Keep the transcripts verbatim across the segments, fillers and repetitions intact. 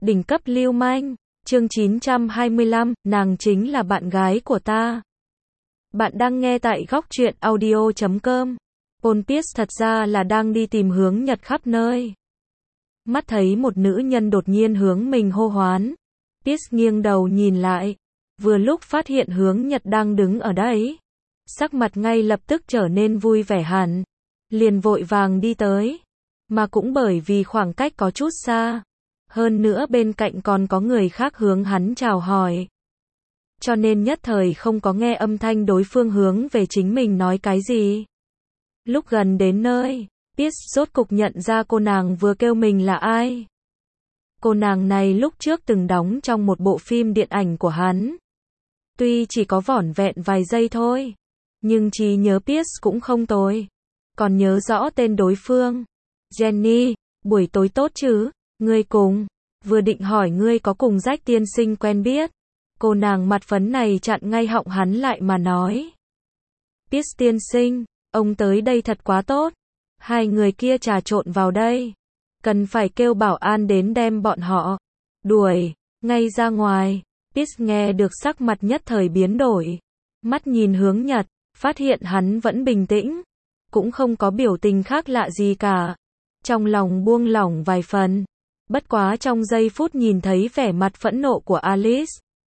Đỉnh cấp lưu manh. Chương chín trăm hai mươi lăm, nàng chính là bạn gái của ta. Bạn đang nghe tại góc truyện audio chấm com. Paul Pierce thật ra là đang đi tìm hướng Nhật khắp nơi. Mắt thấy một nữ nhân đột nhiên hướng mình hô hoán. Pierce nghiêng đầu nhìn lại. Vừa lúc phát hiện hướng Nhật đang đứng ở đấy. Sắc mặt ngay lập tức trở nên vui vẻ hẳn. Liền vội vàng đi tới. Mà cũng bởi vì khoảng cách có chút xa. Hơn nữa bên cạnh còn có người khác hướng hắn chào hỏi. Cho nên nhất thời không có nghe âm thanh đối phương hướng về chính mình nói cái gì. Lúc gần đến nơi, Pierce rốt cục nhận ra cô nàng vừa kêu mình là ai. Cô nàng này lúc trước từng đóng trong một bộ phim điện ảnh của hắn. Tuy chỉ có vỏn vẹn vài giây thôi, nhưng trí nhớ Pierce cũng không tồi. Còn nhớ rõ tên đối phương. Jenny, buổi tối tốt chứ? Ngươi cùng, vừa định hỏi ngươi có cùng Jack tiên sinh quen biết. Cô nàng mặt phấn này chặn ngay họng hắn lại mà nói. Pierce tiên sinh, ông tới đây thật quá tốt. Hai người kia trà trộn vào đây. Cần phải kêu bảo an đến đem bọn họ đuổi ngay ra ngoài. Pierce nghe được sắc mặt nhất thời biến đổi. Mắt nhìn hướng Nhật, phát hiện hắn vẫn bình tĩnh. Cũng không có biểu tình khác lạ gì cả. Trong lòng buông lỏng vài phần. Bất quá trong giây phút nhìn thấy vẻ mặt phẫn nộ của Alice.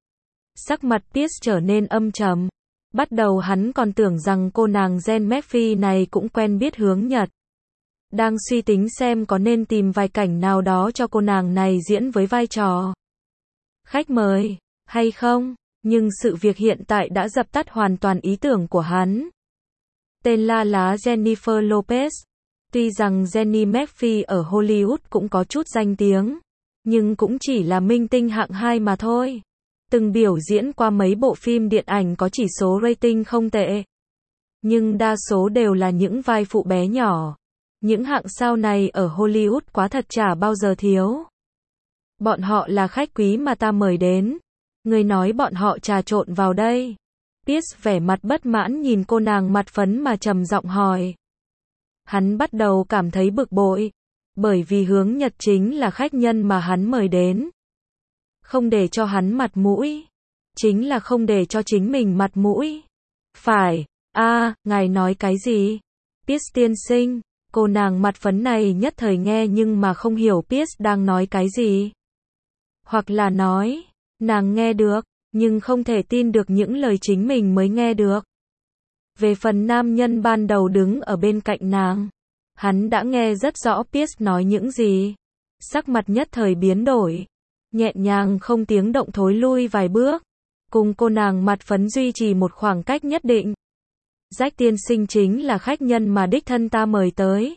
Sắc mặt Pierce trở nên âm trầm. Bắt đầu hắn còn tưởng rằng cô nàng Jen Murphy này cũng quen biết hướng Nhật. Đang suy tính xem có nên tìm vài cảnh nào đó cho cô nàng này diễn với vai trò khách mời, hay không. Nhưng sự việc hiện tại đã dập tắt hoàn toàn ý tưởng của hắn. Tên la lá Jennifer Lopez. Tuy rằng Jenny Murphy ở Hollywood cũng có chút danh tiếng, nhưng cũng chỉ là minh tinh hạng hai mà thôi. Từng biểu diễn qua mấy bộ phim điện ảnh có chỉ số rating không tệ. Nhưng đa số đều là những vai phụ bé nhỏ. Những hạng sao này ở Hollywood quá thật chả bao giờ thiếu. Bọn họ là khách quý mà ta mời đến. Người nói bọn họ trà trộn vào đây. Pierce vẻ mặt bất mãn nhìn cô nàng mặt phấn mà trầm giọng hỏi. Hắn bắt đầu cảm thấy bực bội, bởi vì hướng Nhật chính là khách nhân mà hắn mời đến. Không để cho hắn mặt mũi, chính là không để cho chính mình mặt mũi. Phải, a, à, ngài nói cái gì? Pierce tiên sinh, cô nàng mặt phấn này nhất thời nghe nhưng mà không hiểu Pierce đang nói cái gì. Hoặc là nói, nàng nghe được, nhưng không thể tin được những lời chính mình mới nghe được. Về phần nam nhân ban đầu đứng ở bên cạnh nàng, hắn đã nghe rất rõ Pierce nói những gì. Sắc mặt nhất thời biến đổi, nhẹ nhàng không tiếng động thối lui vài bước, cùng cô nàng mặt phấn duy trì một khoảng cách nhất định. Jack tiên sinh chính là khách nhân mà đích thân ta mời tới.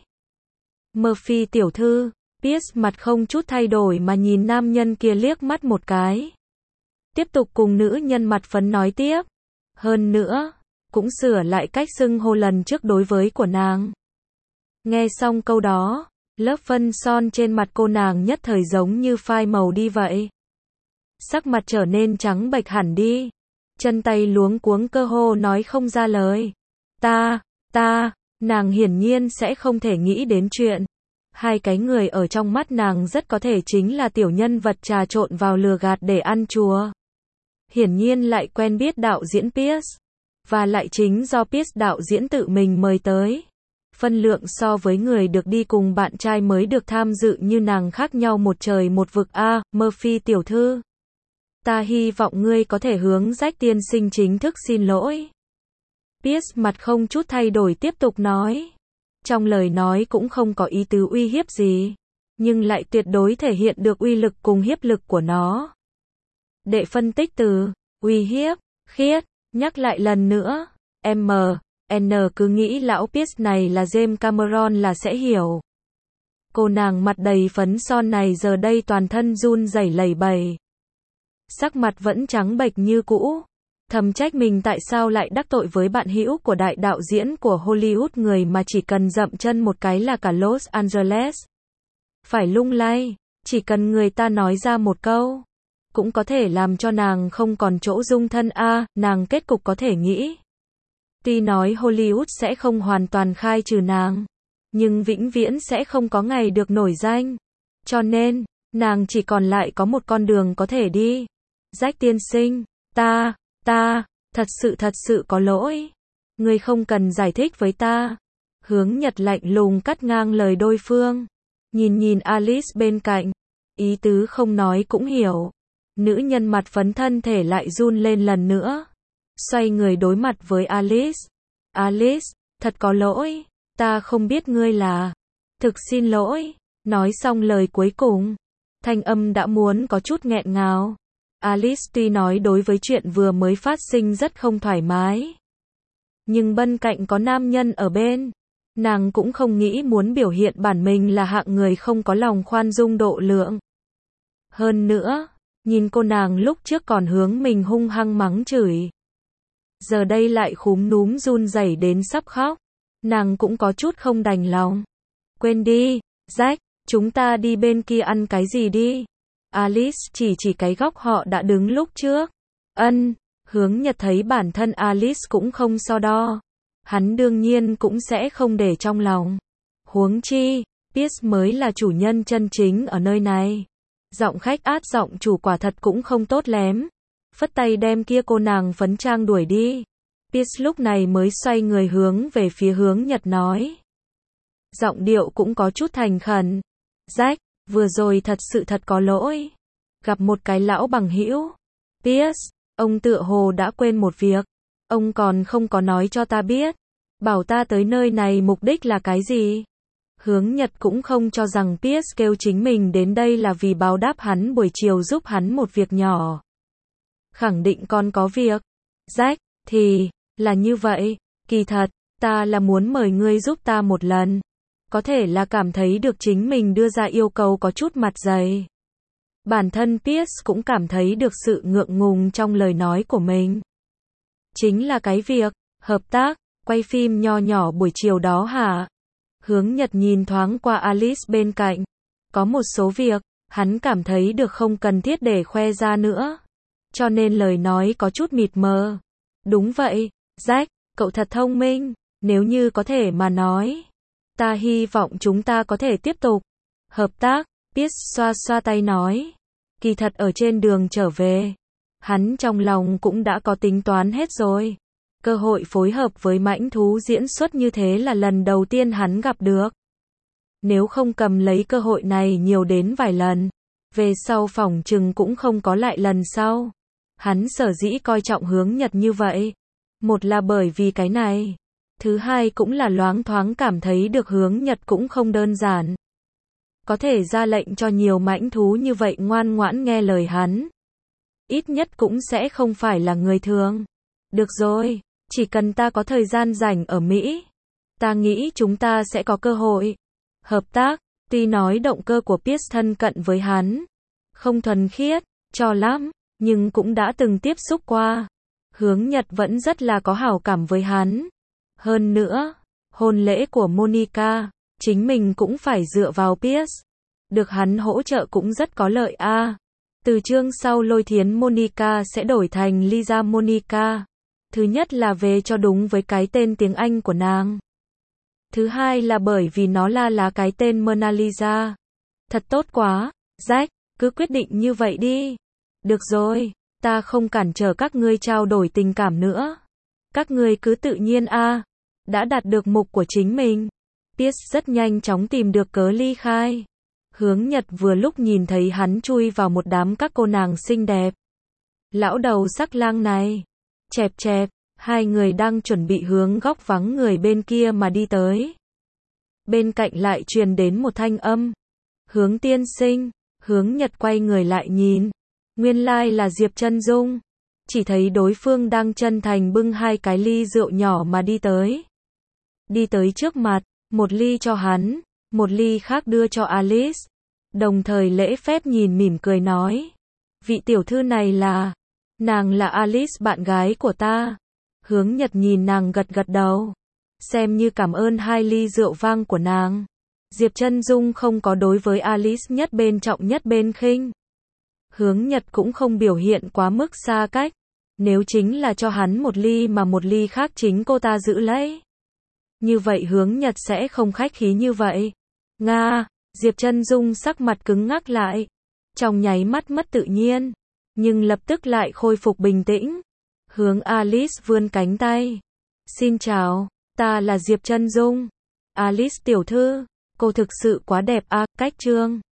Murphy tiểu thư, Pierce mặt không chút thay đổi mà nhìn nam nhân kia liếc mắt một cái. Tiếp tục cùng nữ nhân mặt phấn nói tiếp. Hơn nữa, cũng sửa lại cách xưng hô lần trước đối với của nàng. Nghe xong câu đó, lớp phân son trên mặt cô nàng nhất thời giống như phai màu đi vậy. Sắc mặt trở nên trắng bệch hẳn đi. Chân tay luống cuống cơ hồ nói không ra lời. Ta, ta, nàng hiển nhiên sẽ không thể nghĩ đến chuyện. Hai cái người ở trong mắt nàng rất có thể chính là tiểu nhân vật trà trộn vào lừa gạt để ăn chùa. Hiển nhiên lại quen biết đạo diễn Pierce. Và lại chính do Pierce đạo diễn tự mình mời tới. Phân lượng so với người được đi cùng bạn trai mới được tham dự như nàng khác nhau một trời một vực a. À, Murphy tiểu thư. Ta hy vọng ngươi có thể hướng Jack tiên sinh chính thức xin lỗi. Pierce mặt không chút thay đổi tiếp tục nói. Trong lời nói cũng không có ý tứ uy hiếp gì. Nhưng lại tuyệt đối thể hiện được uy lực cùng hiếp lực của nó. Để phân tích từ uy hiếp, khiết. Nhắc lại lần nữa, M, N cứ nghĩ lão Pierce này là James Cameron là sẽ hiểu. Cô nàng mặt đầy phấn son này giờ đây toàn thân run rẩy lẩy bẩy. Sắc mặt vẫn trắng bệch như cũ. Thầm trách mình tại sao lại đắc tội với bạn hữu của đại đạo diễn của Hollywood, người mà chỉ cần dậm chân một cái là cả Los Angeles phải lung lay. Chỉ cần người ta nói ra một câu, cũng có thể làm cho nàng không còn chỗ dung thân a. À, nàng kết cục có thể nghĩ. Tuy nói Hollywood sẽ không hoàn toàn khai trừ nàng, nhưng vĩnh viễn sẽ không có ngày được nổi danh. Cho nên, Nàng chỉ còn lại có một con đường có thể đi. Jack tiên sinh, ta, ta, thật sự thật sự có lỗi. Ngươi không cần giải thích với ta. Hướng Nhật lạnh lùng cắt ngang lời đối phương. Nhìn nhìn Alice bên cạnh. Ý tứ không nói cũng hiểu. Nữ nhân mặt phấn thân thể lại run lên lần nữa. Xoay người đối mặt với Alice. Alice, thật có lỗi. Ta không biết ngươi là. Thực xin lỗi. Nói xong lời cuối cùng. Thanh âm đã muốn có chút nghẹn ngào. Alice tuy nói đối với chuyện vừa mới phát sinh rất không thoải mái. Nhưng bên cạnh có nam nhân ở bên. Nàng cũng không nghĩ muốn biểu hiện bản mình là hạng người không có lòng khoan dung độ lượng. Hơn nữa, nhìn cô nàng lúc trước còn hướng mình hung hăng mắng chửi. Giờ đây lại khúm núm run rẩy đến sắp khóc. Nàng cũng có chút không đành lòng. Quên đi, Jack, chúng ta đi bên kia ăn cái gì đi. Alice chỉ chỉ cái góc họ đã đứng lúc trước. Ân, Hướng Nhật thấy bản thân Alice cũng không so đo. Hắn đương nhiên cũng sẽ không để trong lòng. Huống chi, Pierce mới là chủ nhân chân chính ở nơi này. Giọng khách át giọng chủ quả thật cũng không tốt lém. Phất tay đem kia cô nàng phấn trang đuổi đi. Pierce lúc này mới xoay người hướng về phía Hướng Nhật nói. Giọng điệu cũng có chút thành khẩn. Jack, vừa rồi thật sự thật có lỗi. Gặp một cái lão bằng hữu. Pierce, ông tựa hồ đã quên một việc. Ông còn không có nói cho ta biết. Bảo ta tới nơi này mục đích là cái gì? Hướng Nhật cũng không cho rằng Pierce kêu chính mình đến đây là vì báo đáp hắn buổi chiều giúp hắn một việc nhỏ. Khẳng định còn có việc. Jack, thì, là như vậy. Kỳ thật, ta là muốn mời ngươi giúp ta một lần. Có thể là cảm thấy được chính mình đưa ra yêu cầu có chút mặt dày. Bản thân Pierce cũng cảm thấy được sự ngượng ngùng trong lời nói của mình. Chính là cái việc, hợp tác, quay phim nho nhỏ buổi chiều đó hả? Hướng Nhật nhìn thoáng qua Alice bên cạnh. Có một số việc, hắn cảm thấy được không cần thiết để khoe ra nữa. Cho nên lời nói có chút mịt mờ. Đúng vậy, Jack, cậu thật thông minh. Nếu như có thể mà nói. Ta hy vọng chúng ta có thể tiếp tục. Hợp tác, Pierce xoa xoa tay nói. Kỳ thật ở trên đường trở về. Hắn trong lòng cũng đã có tính toán hết rồi. Cơ hội phối hợp với mãnh thú diễn xuất như thế là lần đầu tiên hắn gặp được. Nếu không cầm lấy cơ hội này nhiều đến vài lần, về sau phỏng chừng cũng không có lại lần sau. Hắn sở dĩ coi trọng Hướng Nhật như vậy. Một là bởi vì cái này. Thứ hai cũng là loáng thoáng cảm thấy được Hướng Nhật cũng không đơn giản. Có thể ra lệnh cho nhiều mãnh thú như vậy ngoan ngoãn nghe lời hắn. Ít nhất cũng sẽ không phải là người thường. Được rồi, chỉ cần ta có thời gian rảnh ở Mỹ. Ta nghĩ chúng ta sẽ có cơ hội. Hợp tác, tuy nói động cơ của Pierce thân cận với hắn. Không thuần khiết, cho lắm, nhưng cũng đã từng tiếp xúc qua. Hướng Nhật vẫn rất là có hảo cảm với hắn. Hơn nữa, hôn lễ của Monica, chính mình cũng phải dựa vào Pierce. Được hắn hỗ trợ cũng rất có lợi a. À, từ chương sau Lôi Thiến Monica sẽ đổi thành Lisa Monica. Thứ nhất là về cho đúng với cái tên tiếng Anh của nàng. Thứ hai là bởi vì nó là là cái tên Mona Lisa. Thật tốt quá, Jack, cứ quyết định như vậy đi. Được rồi, ta không cản trở các ngươi trao đổi tình cảm nữa. Các ngươi cứ tự nhiên a. À, đã đạt được mục của chính mình. Pierce rất nhanh chóng tìm được cớ ly khai. Hướng Nhật vừa lúc nhìn thấy hắn chui vào một đám các cô nàng xinh đẹp. Lão đầu sắc lang này. Chẹp chẹp, hai người đang chuẩn bị hướng góc vắng người bên kia mà đi tới. Bên cạnh lại truyền đến một thanh âm. Hướng tiên sinh, Hướng Nhật quay người lại nhìn. Nguyên lai là Diệp Chân Dung. Chỉ thấy đối phương đang chân thành bưng hai cái ly rượu nhỏ mà đi tới. Đi tới trước mặt, một ly cho hắn, một ly khác đưa cho Alice. Đồng thời lễ phép nhìn mỉm cười nói. Vị tiểu thư này là... Nàng là Alice bạn gái của ta. Hướng Nhật nhìn nàng gật gật đầu. Xem như cảm ơn hai ly rượu vang của nàng. Diệp Chân Dung không có đối với Alice nhất bên trọng nhất bên khinh. Hướng Nhật cũng không biểu hiện quá mức xa cách. Nếu chính là cho hắn một ly mà một ly khác chính cô ta giữ lấy. Như vậy Hướng Nhật sẽ không khách khí như vậy. Nga, Diệp Chân Dung sắc mặt cứng ngắc lại. trong nháy mắt mất tự nhiên, nhưng lập tức lại khôi phục bình tĩnh. Hướng Alice vươn cánh tay. Xin chào, ta là Diệp Chân Dung. Alice tiểu thư, cô thực sự quá đẹp à, cách Trương.